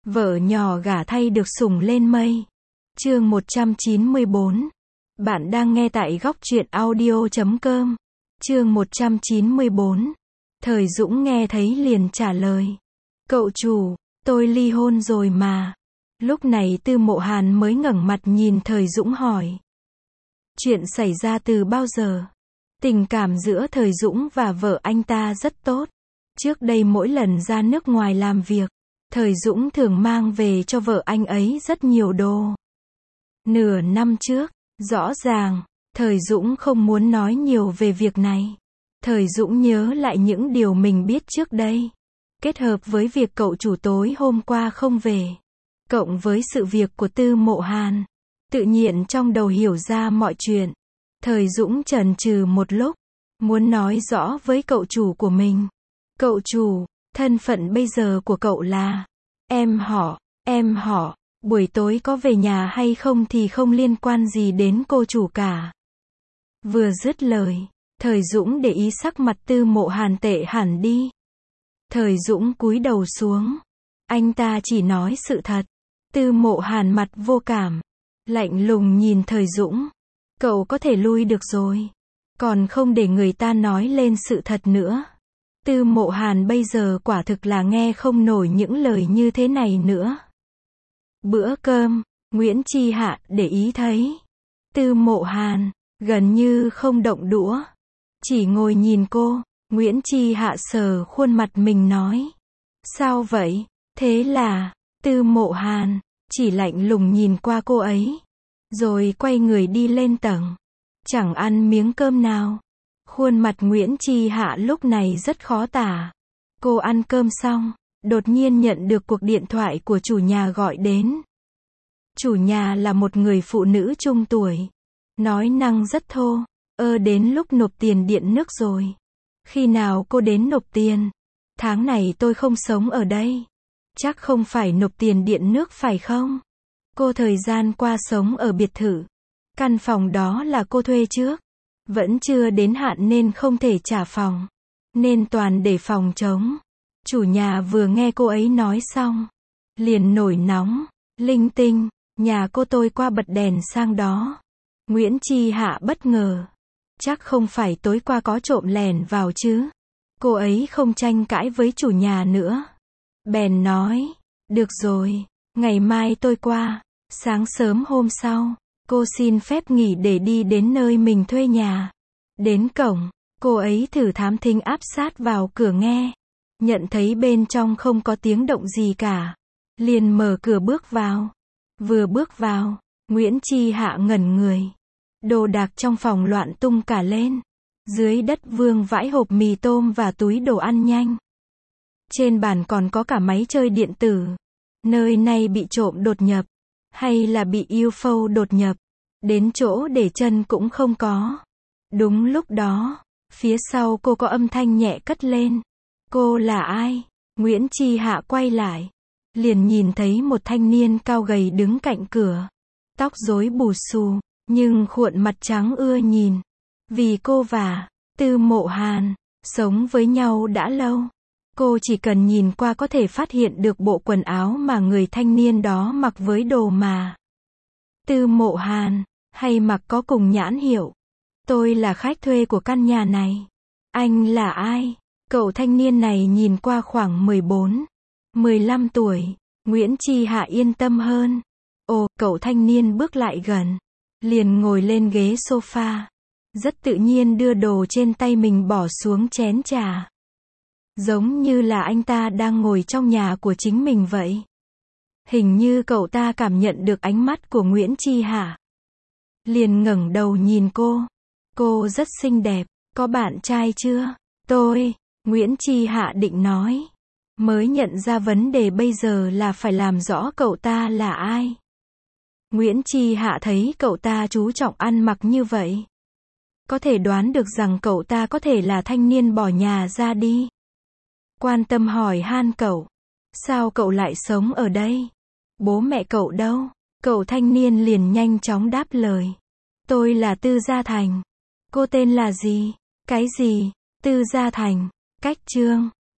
Vợ nhỏ gả thay được sủng lên mây. Chương 194. Bạn đang nghe tại góc truyện audio.com. Chương 194. Thời Dũng nghe thấy liền trả lời. Cậu chủ, tôi ly hôn rồi mà. Lúc này Tư Mộ Hàn mới ngẩng mặt nhìn Thời Dũng hỏi. Chuyện xảy ra từ bao giờ? Tình cảm giữa Thời Dũng và vợ anh ta rất tốt. Trước đây mỗi lần ra nước ngoài làm việc, Thời Dũng thường mang về cho vợ anh ấy rất nhiều đồ. Nửa năm trước, rõ ràng, Thời Dũng không muốn nói nhiều về việc này. Thời Dũng nhớ lại những điều mình biết trước đây. Kết hợp với việc cậu chủ tối hôm qua không về. Cộng với sự việc của Tư Mộ Hàn. Tự nhiên trong đầu hiểu ra mọi chuyện. Thời Dũng chần chừ một lúc. Muốn nói rõ với cậu chủ của mình. Cậu chủ, thân phận bây giờ của cậu là em họ, buổi tối có về nhà hay không thì không liên quan gì đến cô chủ cả. Vừa dứt lời, Thời Dũng để ý sắc mặt Tư Mộ Hàn tệ hẳn đi. Thời Dũng cúi đầu xuống. Anh ta chỉ nói sự thật. Tư Mộ Hàn mặt vô cảm, lạnh lùng nhìn Thời Dũng. Cậu có thể lui được rồi. Còn không để người ta nói lên sự thật nữa. Tư Mộ Hàn bây giờ quả thực là nghe không nổi những lời như thế này nữa. Bữa cơm, Nguyễn Chi Hạ để ý thấy. Tư Mộ Hàn, gần như không động đũa. Chỉ ngồi nhìn cô, Nguyễn Chi Hạ sờ khuôn mặt mình nói. Sao vậy? Thế là, Tư Mộ Hàn, chỉ lạnh lùng nhìn qua cô ấy. Rồi quay người đi lên tầng. Chẳng ăn miếng cơm nào. Khuôn mặt Nguyễn Chi Hạ lúc này rất khó tả. Cô ăn cơm xong, đột nhiên nhận được cuộc điện thoại của chủ nhà gọi đến. Chủ nhà là một người phụ nữ trung tuổi. Nói năng rất thô. Đến lúc nộp tiền điện nước rồi. Khi nào cô đến nộp tiền? Tháng này tôi không sống ở đây. Chắc không phải nộp tiền điện nước phải không? Cô thời gian qua sống ở biệt thự. Căn phòng đó là cô thuê trước. Vẫn chưa đến hạn nên không thể trả phòng. Nên toàn để phòng trống. Chủ nhà vừa nghe cô ấy nói xong. Liền nổi nóng. Linh tinh, nhà cô tôi qua bật đèn sang đó. Nguyễn Chi Hạ bất ngờ. Chắc không phải tối qua có trộm lẻn vào chứ. Cô ấy không tranh cãi với chủ nhà nữa. Bèn nói. Được rồi, ngày mai tôi qua. Sáng sớm hôm sau, cô xin phép nghỉ để đi đến nơi mình thuê nhà. Đến cổng, cô ấy thử thám thính áp sát vào cửa nghe. Nhận thấy bên trong không có tiếng động gì cả. Liền mở cửa bước vào. Vừa bước vào, Nguyễn Chi Hạ ngẩn người. Đồ đạc trong phòng loạn tung cả lên. Dưới đất vương vãi hộp mì tôm và túi đồ ăn nhanh. Trên bàn còn có cả máy chơi điện tử. Nơi này bị trộm đột nhập. Hay là bị UFO đột nhập. Đến chỗ để chân cũng không có. Đúng lúc đó, phía sau cô có âm thanh nhẹ cất lên. Cô là ai? Nguyễn Chi Hạ quay lại. Liền nhìn thấy một thanh niên cao gầy đứng cạnh cửa. Tóc rối bù xù, nhưng khuôn mặt trắng ưa nhìn. Vì cô và Tư Mộ Hàn sống với nhau đã lâu. Cô chỉ cần nhìn qua có thể phát hiện được bộ quần áo mà người thanh niên đó mặc với đồ mà Tư Mộ Hàn hay mặc có cùng nhãn hiệu. Tôi là khách thuê của căn nhà này. Anh là ai? Cậu thanh niên này nhìn qua khoảng 14, 15 tuổi. Nguyễn Chi Hạ yên tâm hơn. Cậu thanh niên bước lại gần. Liền ngồi lên ghế sofa. Rất tự nhiên đưa đồ trên tay mình bỏ xuống chén trà. Giống như là anh ta đang ngồi trong nhà của chính mình vậy. Hình như cậu ta cảm nhận được ánh mắt của Nguyễn Chi Hạ. Liền ngẩng đầu nhìn cô. Cô rất xinh đẹp, có bạn trai chưa? Nguyễn Chi Hạ định nói. Mới nhận ra vấn đề bây giờ là phải làm rõ cậu ta là ai. Nguyễn Chi Hạ thấy cậu ta chú trọng ăn mặc như vậy. Có thể đoán được rằng cậu ta có thể là thanh niên bỏ nhà ra đi. Quan tâm hỏi han cậu. Sao cậu lại sống ở đây? Bố mẹ cậu đâu? Cậu thanh niên liền nhanh chóng đáp lời. Tôi là Tư Gia Thành. Cô tên là gì? Cái gì? Tư Gia Thành. Cách Trương.